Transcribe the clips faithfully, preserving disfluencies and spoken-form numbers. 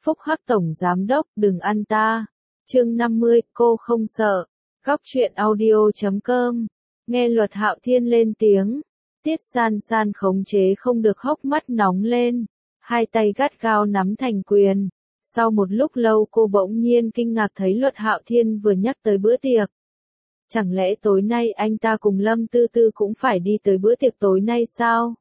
Phúc Hắc Tổng Giám Đốc đừng ăn ta. Chương năm mươi, cô không sợ. Góc truyện audio chấm com. Nghe Luật Hạo Thiên lên tiếng. Tiết San San khống chế không được hốc mắt nóng lên. Hai tay gắt gao nắm thành quyền. Sau một lúc lâu cô bỗng nhiên kinh ngạc thấy Luật Hạo Thiên vừa nhắc tới bữa tiệc. Chẳng lẽ tối nay anh ta cùng Lâm Tư Tư cũng phải đi tới bữa tiệc tối nay sao?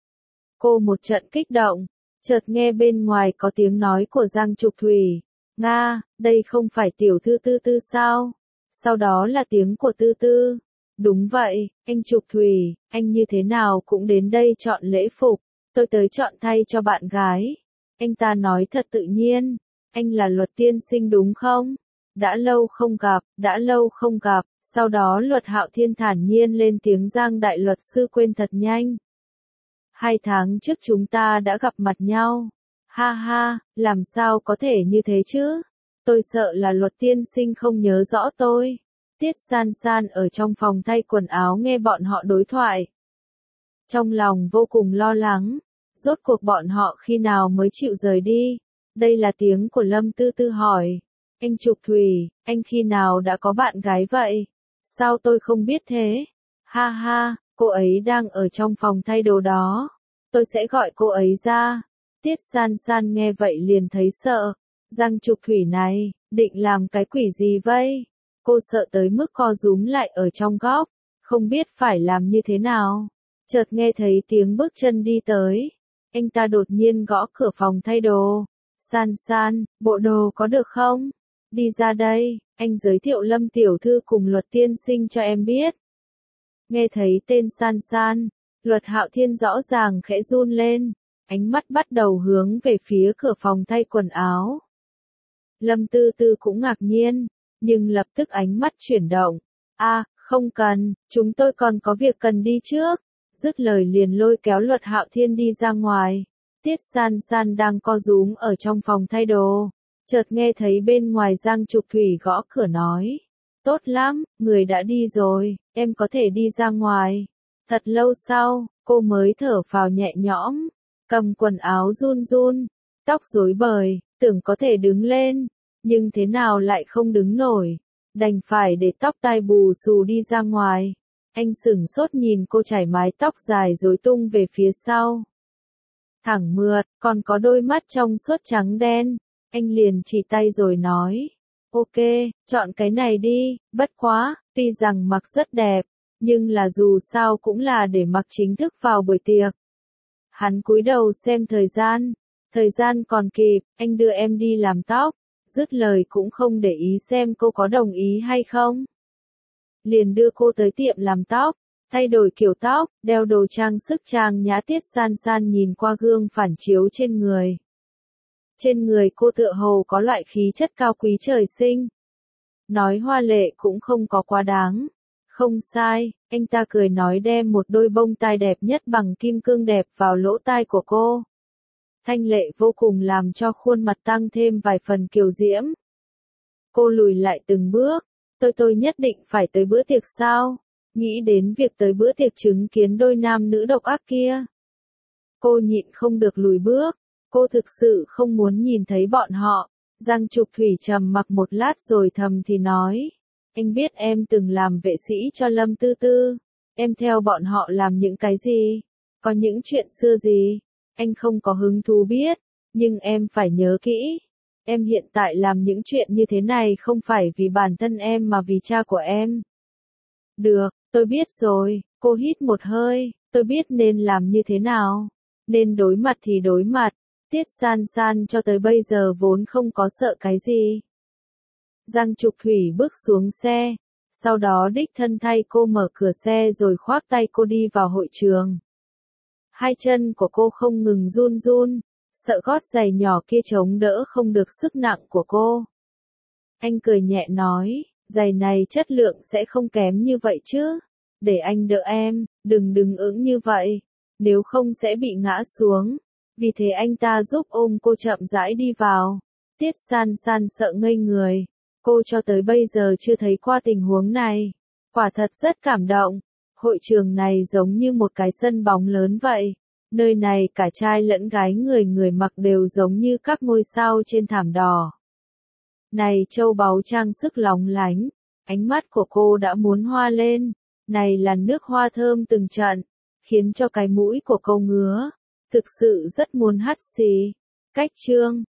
Cô một trận kích động, chợt nghe bên ngoài có tiếng nói của Giang Trục Thủy. Nga, đây không phải tiểu thư Tư Tư sao? Sau đó là tiếng của Tư Tư. Đúng vậy, anh Trục Thủy, anh như thế nào cũng đến đây chọn lễ phục. Tôi tới chọn thay cho bạn gái. Anh ta nói thật tự nhiên. Anh là Luật tiên sinh đúng không? Đã lâu không gặp, đã lâu không gặp. Sau đó Luật Hạo Thiên thản nhiên lên tiếng Giang đại luật sư quên thật nhanh. Hai tháng trước chúng ta đã gặp mặt nhau. Ha ha, làm sao có thể như thế chứ? Tôi sợ là Luật tiên sinh không nhớ rõ tôi. Tiết San San ở trong phòng thay quần áo nghe bọn họ đối thoại. Trong lòng vô cùng lo lắng. Rốt cuộc bọn họ khi nào mới chịu rời đi? Đây là tiếng của Lâm Tư Tư hỏi. Anh Trục Thủy, anh khi nào đã có bạn gái vậy? Sao tôi không biết thế? Ha ha, cô ấy đang ở trong phòng thay đồ đó. Tôi sẽ gọi cô ấy ra. Tiết San San nghe vậy liền thấy sợ. Giang Trục Thủy này, định làm cái quỷ gì vậy? Cô sợ tới mức co rúm lại ở trong góc, không biết phải làm như thế nào. Chợt nghe thấy tiếng bước chân đi tới. Anh ta đột nhiên gõ cửa phòng thay đồ. San San, bộ đồ có được không? Đi ra đây, anh giới thiệu Lâm tiểu thư cùng Luật tiên sinh cho em biết. Nghe thấy tên San San, Luật Hạo Thiên rõ ràng khẽ run lên, ánh mắt bắt đầu hướng về phía cửa phòng thay quần áo. Lâm Tư Tư cũng ngạc nhiên, nhưng lập tức ánh mắt chuyển động. A, không cần, chúng tôi còn có việc cần đi trước. Dứt lời liền lôi kéo Luật Hạo Thiên đi ra ngoài. Tiết San San đang co rúm ở trong phòng thay đồ. Chợt nghe thấy bên ngoài Giang Trục Thủy gõ cửa nói. Tốt lắm, người đã đi rồi, em có thể đi ra ngoài. Thật lâu sau, cô mới thở phào nhẹ nhõm, cầm quần áo run run, tóc rối bời, tưởng có thể đứng lên, nhưng thế nào lại không đứng nổi, đành phải để tóc tai bù xù đi ra ngoài. Anh sửng sốt nhìn cô chải mái tóc dài rối tung về phía sau. Thẳng mượt, còn có đôi mắt trong suốt trắng đen. Anh liền chỉ tay rồi nói, ok, chọn cái này đi, bất quá, tuy rằng mặc rất đẹp, nhưng là dù sao cũng là để mặc chính thức vào buổi tiệc. Hắn cúi đầu xem thời gian, thời gian còn kịp, anh đưa em đi làm tóc, dứt lời cũng không để ý xem cô có đồng ý hay không. Liền đưa cô tới tiệm làm tóc, thay đổi kiểu tóc, đeo đồ trang sức trang nhã. Tiết San San nhìn qua gương phản chiếu trên người. Trên người cô tựa hồ có loại khí chất cao quý trời sinh. Nói hoa lệ cũng không có quá đáng. Không sai, anh ta cười nói đem một đôi bông tai đẹp nhất bằng kim cương đẹp vào lỗ tai của cô. Thanh lệ vô cùng làm cho khuôn mặt tăng thêm vài phần kiều diễm. Cô lùi lại từng bước. Tôi tôi nhất định phải tới bữa tiệc sao? Nghĩ đến việc tới bữa tiệc chứng kiến đôi nam nữ độc ác kia. Cô nhịn không được lùi bước. Cô thực sự không muốn nhìn thấy bọn họ. Giang Trục Thủy trầm mặc một lát rồi thầm thì nói. Anh biết em từng làm vệ sĩ cho Lâm Tư Tư. Em theo bọn họ làm những cái gì? Có những chuyện xưa gì? Anh không có hứng thú biết. Nhưng em phải nhớ kỹ. Em hiện tại làm những chuyện như thế này không phải vì bản thân em mà vì cha của em. Được, tôi biết rồi. Cô hít một hơi. Tôi biết nên làm như thế nào. Nên đối mặt thì đối mặt. Tiết San San cho tới bây giờ vốn không có sợ cái gì. Giang Trục Thủy bước xuống xe, sau đó đích thân thay cô mở cửa xe rồi khoác tay cô đi vào hội trường. Hai chân của cô không ngừng run run, sợ gót giày nhỏ kia chống đỡ không được sức nặng của cô. Anh cười nhẹ nói, giày này chất lượng sẽ không kém như vậy chứ, để anh đỡ em, đừng đừng ững như vậy, nếu không sẽ bị ngã xuống. Vì thế anh ta giúp ôm cô chậm rãi đi vào. Tiết San San sợ ngây người. Cô cho tới bây giờ chưa thấy qua tình huống này. Quả thật rất cảm động. Hội trường này giống như một cái sân bóng lớn vậy. Nơi này cả trai lẫn gái người người mặc đều giống như các ngôi sao trên thảm đỏ. Này châu báu trang sức lóng lánh, ánh mắt của cô đã muốn hoa lên. Này là nước hoa thơm từng trận, khiến cho cái mũi của cô ngứa. Thực sự rất muốn hắt xì. Cách chương